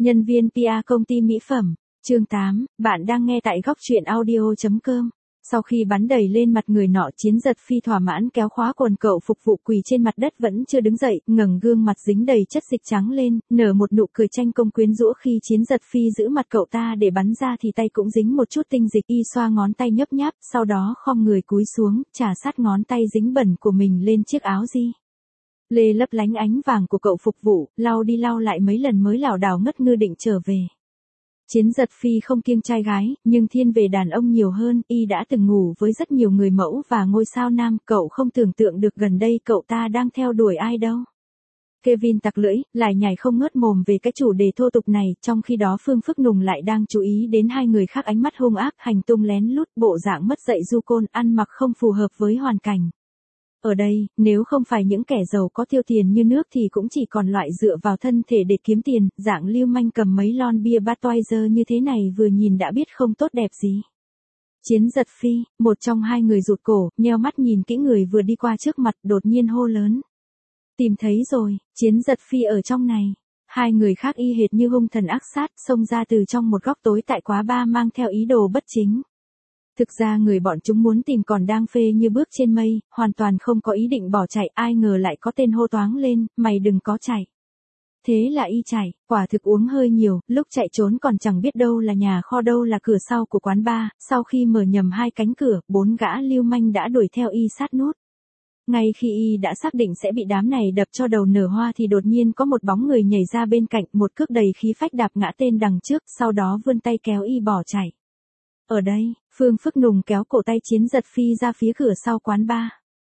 Nhân viên PR công ty mỹ phẩm. Chương 8, bạn đang nghe tại góc truyện audio.com. Sau khi bắn đầy lên mặt người nọ, Chiến Giật Phi thỏa mãn kéo khóa quần cậu phục vụ quỳ trên mặt đất vẫn chưa đứng dậy, ngẩng gương mặt dính đầy chất dịch trắng lên, nở một nụ cười tranh công quyến rũ. Khi Chiến Giật Phi giữ mặt cậu ta để bắn ra thì tay cũng dính một chút tinh dịch, y xoa ngón tay nhấp nháp, sau đó khom người cúi xuống, chà sát ngón tay dính bẩn của mình lên chiếc áo di lê lấp lánh ánh vàng của cậu phục vụ, lau đi lau lại mấy lần mới lảo đảo ngất ngư định trở về. Chiến Giật Phi không kiêng trai gái, nhưng thiên về đàn ông nhiều hơn, y đã từng ngủ với rất nhiều người mẫu và ngôi sao nam, cậu không tưởng tượng được gần đây cậu ta đang theo đuổi ai đâu. Kevin tặc lưỡi, lại nhảy không ngớt mồm về cái chủ đề thô tục này, trong khi đó Phương Phức Nùng lại đang chú ý đến hai người khác, ánh mắt hung ác, hành tung lén lút, bộ dạng mất dạy du côn, ăn mặc không phù hợp với hoàn cảnh. Ở đây, nếu không phải những kẻ giàu có tiêu tiền như nước thì cũng chỉ còn loại dựa vào thân thể để kiếm tiền, dạng lưu manh cầm mấy lon bia Budweiser như thế này vừa nhìn đã biết không tốt đẹp gì. Chiến Giật Phi, một trong hai người rụt cổ, nheo mắt nhìn kỹ người vừa đi qua trước mặt, đột nhiên hô lớn. Tìm thấy rồi, Chiến Giật Phi ở trong này. Hai người khác y hệt như hung thần ác sát, xông ra từ trong một góc tối tại quán bar mang theo ý đồ bất chính. Thực ra người bọn chúng muốn tìm còn đang phê như bước trên mây, hoàn toàn không có ý định bỏ chạy, ai ngờ lại có tên hô toáng lên, mày đừng có chạy. Thế là y chạy, quả thực uống hơi nhiều, lúc chạy trốn còn chẳng biết đâu là nhà kho đâu là cửa sau của quán bar, sau khi mở nhầm hai cánh cửa, 4 gã lưu manh đã đuổi theo y sát nút. Ngay khi y đã xác định sẽ bị đám này đập cho đầu nở hoa thì đột nhiên có một bóng người nhảy ra bên cạnh, một cước đầy khí phách đạp ngã tên đằng trước, sau đó vươn tay kéo y bỏ chạy. Ở đây, Phương Phức Nùng kéo cổ tay Chiến Giật Phi ra phía cửa sau quán bar.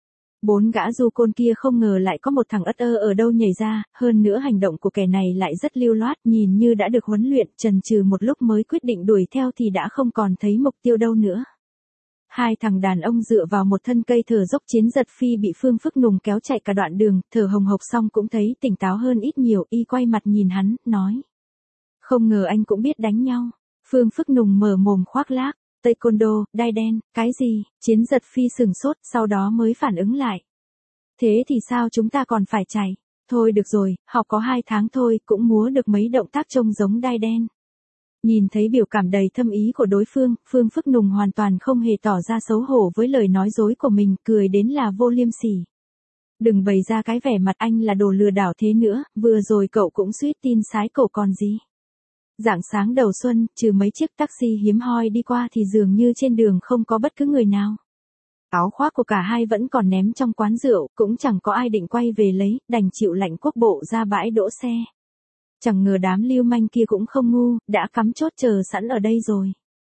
4 gã du côn kia không ngờ lại có một thằng ất ơ ở đâu nhảy ra, hơn nữa hành động của kẻ này lại rất lưu loát, nhìn như đã được huấn luyện, chần chừ một lúc mới quyết định đuổi theo thì đã không còn thấy mục tiêu đâu nữa. Hai thằng đàn ông dựa vào một thân cây thở dốc. Chiến Giật Phi bị Phương Phức Nùng kéo chạy cả đoạn đường, thở hồng hộc xong cũng thấy tỉnh táo hơn ít nhiều, y quay mặt nhìn hắn, nói. Không ngờ anh cũng biết đánh nhau. Phương Phức Nùng mở mồm khoác lác. Taekwondo, đai đen, cái gì? Chiến Giật Phi sừng sốt, sau đó mới phản ứng lại. Thế thì sao chúng ta còn phải chạy? Thôi được rồi, học có 2 tháng thôi, cũng múa được mấy động tác trông giống đai đen. Nhìn thấy biểu cảm đầy thâm ý của đối phương, Phương Phức Nùng hoàn toàn không hề tỏ ra xấu hổ với lời nói dối của mình, cười đến là vô liêm sỉ. Đừng bày ra cái vẻ mặt anh là đồ lừa đảo thế nữa, vừa rồi cậu cũng suýt tin sái cổ còn gì. Rạng sáng đầu xuân, trừ mấy chiếc taxi hiếm hoi đi qua thì dường như trên đường không có bất cứ người nào. Áo khoác của cả hai vẫn còn ném trong quán rượu, cũng chẳng có ai định quay về lấy, đành chịu lệnh quốc bộ ra bãi đỗ xe. Chẳng ngờ đám lưu manh kia cũng không ngu, đã cắm chốt chờ sẵn ở đây rồi.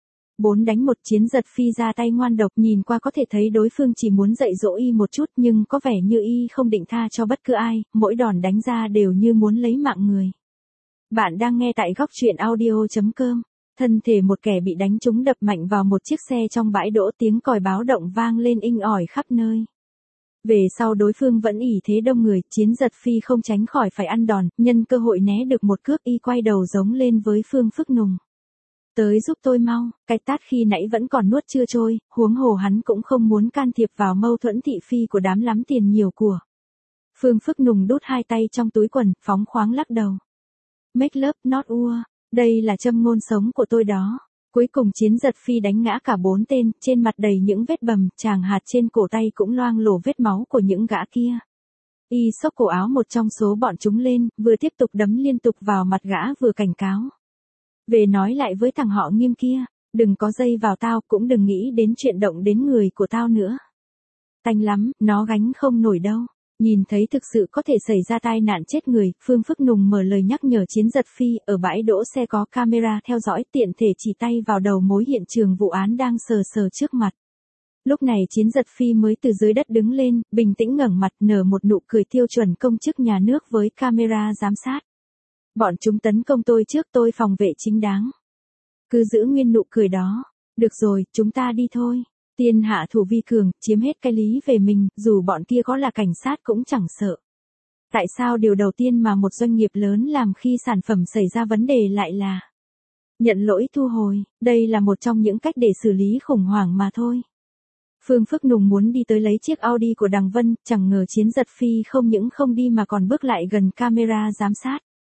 4 đánh 1. Chiến Giật Phi ra tay ngoan độc, nhìn qua có thể thấy đối phương chỉ muốn dạy dỗ y một chút nhưng có vẻ như y không định tha cho bất cứ ai, mỗi đòn đánh ra đều như muốn lấy mạng người. Bạn đang nghe tại góc truyện audio.com. Thân thể một kẻ bị đánh trúng đập mạnh vào một chiếc xe trong bãi đỗ, tiếng còi báo động vang lên inh ỏi khắp nơi. Về sau đối phương vẫn ỷ thế đông người, Chiến Giật Phi không tránh khỏi phải ăn đòn, nhân cơ hội né được một cước y quay đầu giống lên với Phương Phức Nùng. Tới giúp tôi mau, cái tát khi nãy vẫn còn nuốt chưa trôi, huống hồ hắn cũng không muốn can thiệp vào mâu thuẫn thị phi của đám lắm tiền nhiều của. Phương Phức Nùng đút 2 tay trong túi quần, phóng khoáng lắc đầu. Make love not war, đây là châm ngôn sống của tôi đó. Cuối cùng Chiến Giật Phi đánh ngã cả 4 tên, trên mặt đầy những vết bầm, chàng hạt trên cổ tay cũng loang lổ vết máu của những gã kia. Y xốc cổ áo một trong số bọn chúng lên, vừa tiếp tục đấm liên tục vào mặt gã vừa cảnh cáo. Về nói lại với thằng họ Nghiêm kia, đừng có dây vào tao, cũng đừng nghĩ đến chuyện động đến người của tao nữa. Tanh lắm, nó gánh không nổi đâu. Nhìn thấy thực sự có thể xảy ra tai nạn chết người, Phương Phức Nùng mở lời nhắc nhở Chiến Giật Phi, ở bãi đỗ xe có camera theo dõi, tiện thể chỉ tay vào đầu mối hiện trường vụ án đang sờ sờ trước mặt. Lúc này Chiến Giật Phi mới từ dưới đất đứng lên, bình tĩnh ngẩng mặt, nở một nụ cười tiêu chuẩn công chức nhà nước với camera giám sát. Bọn chúng tấn công tôi trước, tôi phòng vệ chính đáng. Cứ giữ nguyên nụ cười đó. Được rồi, chúng ta đi thôi. Tiên hạ thủ vi cường, chiếm hết cái lý về mình, dù bọn kia có là cảnh sát cũng chẳng sợ. Tại sao điều đầu tiên mà một doanh nghiệp lớn làm khi sản phẩm xảy ra vấn đề lại là nhận lỗi thu hồi? Đây là một trong những cách để xử lý khủng hoảng mà thôi. Phương Phức Nùng muốn đi tới lấy chiếc Audi của Đằng Vân, chẳng ngờ Chiến Giật Phi không những không đi mà còn bước lại gần camera giám sát.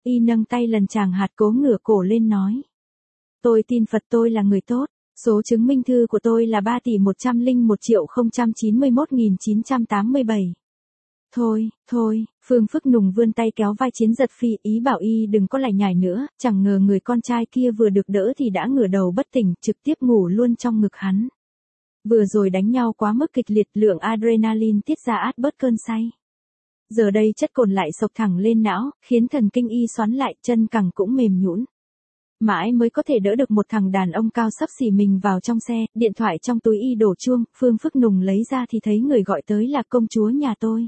Y nâng tay lần chàng hạt cố ngửa cổ lên nói. Tôi tin Phật, tôi là người tốt. Số chứng minh thư của tôi là 3.101.091.987. Thôi, Phương Phức Nùng vươn tay kéo vai Chiến Giật Phi, ý bảo y đừng có lải nhải nữa, chẳng ngờ người con trai kia vừa được đỡ thì đã ngửa đầu bất tỉnh, trực tiếp ngủ luôn trong ngực hắn. Vừa rồi đánh nhau quá mức kịch liệt, lượng adrenaline tiết ra át bớt cơn say. Giờ đây chất cồn lại sộc thẳng lên não, khiến thần kinh y xoắn lại, chân cẳng cũng mềm nhũn. Mãi mới có thể đỡ được một thằng đàn ông cao xấp xỉ mình vào trong xe, điện thoại trong túi y đổ chuông, Phương Phức Nùng lấy ra thì thấy người gọi tới là công chúa nhà tôi.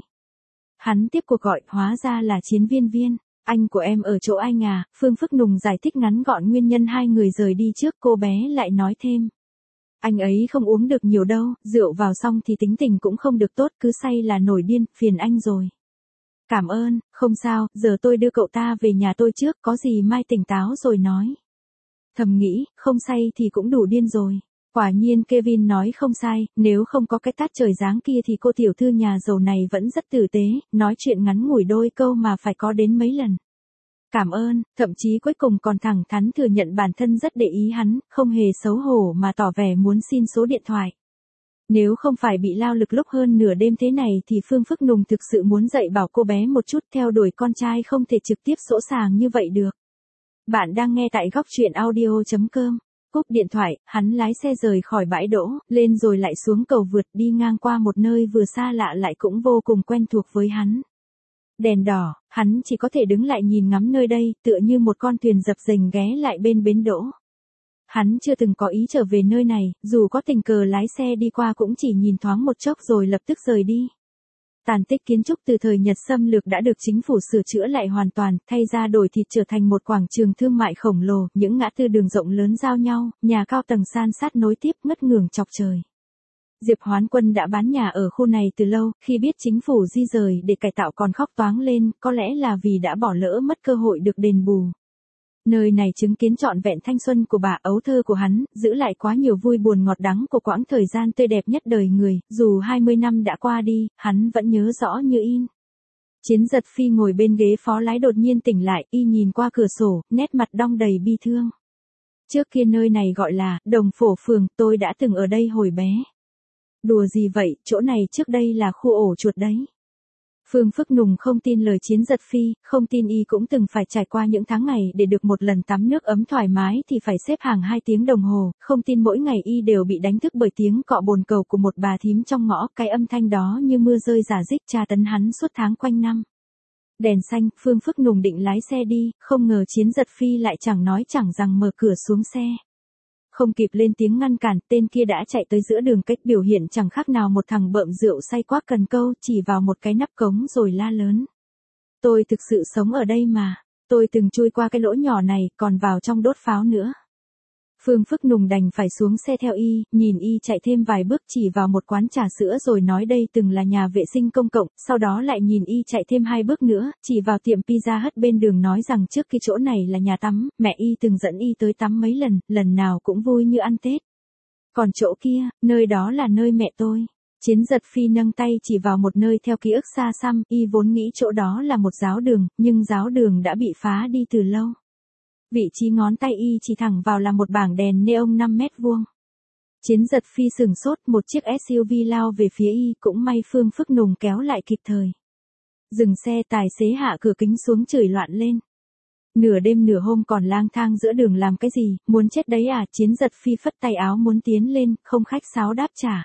Hắn tiếp cuộc gọi, hóa ra là Chiến Viên. Anh của em ở chỗ anh à? Phương Phức Nùng giải thích ngắn gọn nguyên nhân hai người rời đi trước, cô bé lại nói thêm. Anh ấy không uống được nhiều đâu, rượu vào xong thì tính tình cũng không được tốt, cứ say là nổi điên, phiền anh rồi. Cảm ơn, không sao, giờ tôi đưa cậu ta về nhà tôi trước, có gì mai tỉnh táo rồi nói. Thầm nghĩ, không say thì cũng đủ điên rồi. Quả nhiên Kevin nói không sai, nếu không có cái tát trời giáng kia thì cô tiểu thư nhà giàu này vẫn rất tử tế, nói chuyện ngắn ngủi đôi câu mà phải có đến mấy lần. Cảm ơn, thậm chí cuối cùng còn thẳng thắn thừa nhận bản thân rất để ý hắn, không hề xấu hổ mà tỏ vẻ muốn xin số điện thoại. Nếu không phải bị lao lực lúc hơn nửa đêm thế này thì Phương Phức Nùng thực sự muốn dạy bảo cô bé một chút, theo đuổi con trai không thể trực tiếp sỗ sàng như vậy được. Bạn đang nghe tại góc truyện audio.com. Cúp điện thoại, hắn lái xe rời khỏi bãi đỗ, lên rồi lại xuống cầu vượt, đi ngang qua một nơi vừa xa lạ lại cũng vô cùng quen thuộc với hắn. Đèn đỏ, hắn chỉ có thể đứng lại nhìn ngắm nơi đây, tựa như một con thuyền dập dềnh ghé lại bên bến đỗ. Hắn chưa từng có ý trở về nơi này, dù có tình cờ lái xe đi qua cũng chỉ nhìn thoáng một chốc rồi lập tức rời đi. Tàn tích kiến trúc từ thời Nhật xâm lược đã được chính phủ sửa chữa lại hoàn toàn, thay ra đổi thịt trở thành một quảng trường thương mại khổng lồ, những ngã tư đường rộng lớn giao nhau, nhà cao tầng san sát nối tiếp ngất ngưởng chọc trời. Diệp Hoán Quân đã bán nhà ở khu này từ lâu, khi biết chính phủ di rời để cải tạo còn khóc toáng lên, có lẽ là vì đã bỏ lỡ mất cơ hội được đền bù. Nơi này chứng kiến trọn vẹn thanh xuân của bà, ấu thơ của hắn, giữ lại quá nhiều vui buồn ngọt đắng của quãng thời gian tươi đẹp nhất đời người, dù 20 năm đã qua đi, hắn vẫn nhớ rõ như in. Chiến Giật Phi ngồi bên ghế phó lái đột nhiên tỉnh lại, y nhìn qua cửa sổ, nét mặt đong đầy bi thương. Trước kia nơi này gọi là Đồng Phổ Phường, tôi đã từng ở đây hồi bé. Đùa gì vậy, chỗ này trước đây là khu ổ chuột đấy. Phương Phức Nùng không tin lời Chiến Giật Phi, không tin y cũng từng phải trải qua những tháng ngày để được một lần tắm nước ấm thoải mái thì phải xếp hàng 2 tiếng đồng hồ, không tin mỗi ngày y đều bị đánh thức bởi tiếng cọ bồn cầu của một bà thím trong ngõ, cái âm thanh đó như mưa rơi rả rích tra tấn hắn suốt tháng quanh năm. Đèn xanh, Phương Phức Nùng định lái xe đi, không ngờ Chiến Giật Phi lại chẳng nói chẳng rằng mở cửa xuống xe. Không kịp lên tiếng ngăn cản, tên kia đã chạy tới giữa đường cách, biểu hiện chẳng khác nào một thằng bợm rượu say quá cần câu, chỉ vào một cái nắp cống rồi la lớn. Tôi thực sự sống ở đây mà, tôi từng chui qua cái lỗ nhỏ này, còn vào trong đốt pháo nữa. Phương Phức Nùng đành phải xuống xe theo y, nhìn y chạy thêm vài bước chỉ vào một quán trà sữa rồi nói đây từng là nhà vệ sinh công cộng, sau đó lại nhìn y chạy thêm 2 bước nữa, chỉ vào tiệm pizza hut bên đường nói rằng trước cái chỗ này là nhà tắm, mẹ y từng dẫn y tới tắm mấy lần, lần nào cũng vui như ăn Tết. Còn chỗ kia, nơi đó là nơi mẹ tôi. Chiến Giật Phi nâng tay chỉ vào một nơi theo ký ức xa xăm, y vốn nghĩ chỗ đó là một giáo đường, nhưng giáo đường đã bị phá đi từ lâu. Vị trí ngón tay y chỉ thẳng vào là một bảng đèn neon 5 mét vuông. Chiến Giật Phi sửng sốt, một chiếc SUV lao về phía y, cũng may Phương Phức Nùng kéo lại kịp thời. Dừng xe, tài xế hạ cửa kính xuống chửi loạn lên. Nửa đêm nửa hôm còn lang thang giữa đường làm cái gì, muốn chết đấy à? Chiến Giật Phi phất tay áo muốn tiến lên, không khách sáo đáp trả.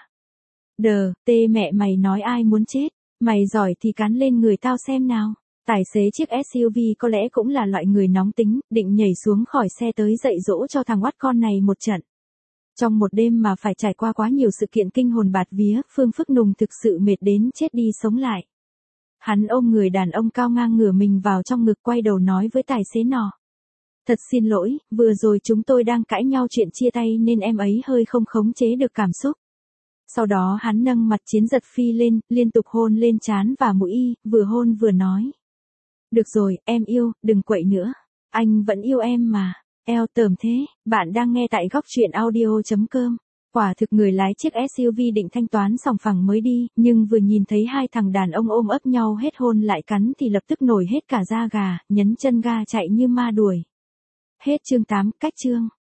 Đờ, tê mẹ mày nói ai muốn chết, mày giỏi thì cắn lên người tao xem nào. Tài xế chiếc SUV có lẽ cũng là loại người nóng tính, định nhảy xuống khỏi xe tới dạy dỗ cho thằng oắt con này một trận. Trong một đêm mà phải trải qua quá nhiều sự kiện kinh hồn bạt vía, Phương Phức Nùng thực sự mệt đến chết đi sống lại. Hắn ôm người đàn ông cao ngang ngửa mình vào trong ngực, quay đầu nói với tài xế nọ. Thật xin lỗi, vừa rồi chúng tôi đang cãi nhau chuyện chia tay nên em ấy hơi không khống chế được cảm xúc. Sau đó hắn nâng mặt Chiến Giật Phi lên, liên tục hôn lên trán và mũi y, vừa hôn vừa nói. Được rồi, em yêu, đừng quậy nữa. Anh vẫn yêu em mà. Eo tởm thế, bạn đang nghe tại góc truyện audio.com. Quả thực người lái chiếc SUV định thanh toán sòng phẳng mới đi, nhưng vừa nhìn thấy hai thằng đàn ông ôm ấp nhau hết hôn lại cắn thì lập tức nổi hết cả da gà, nhấn chân ga chạy như ma đuổi. Hết chương 8, cách chương.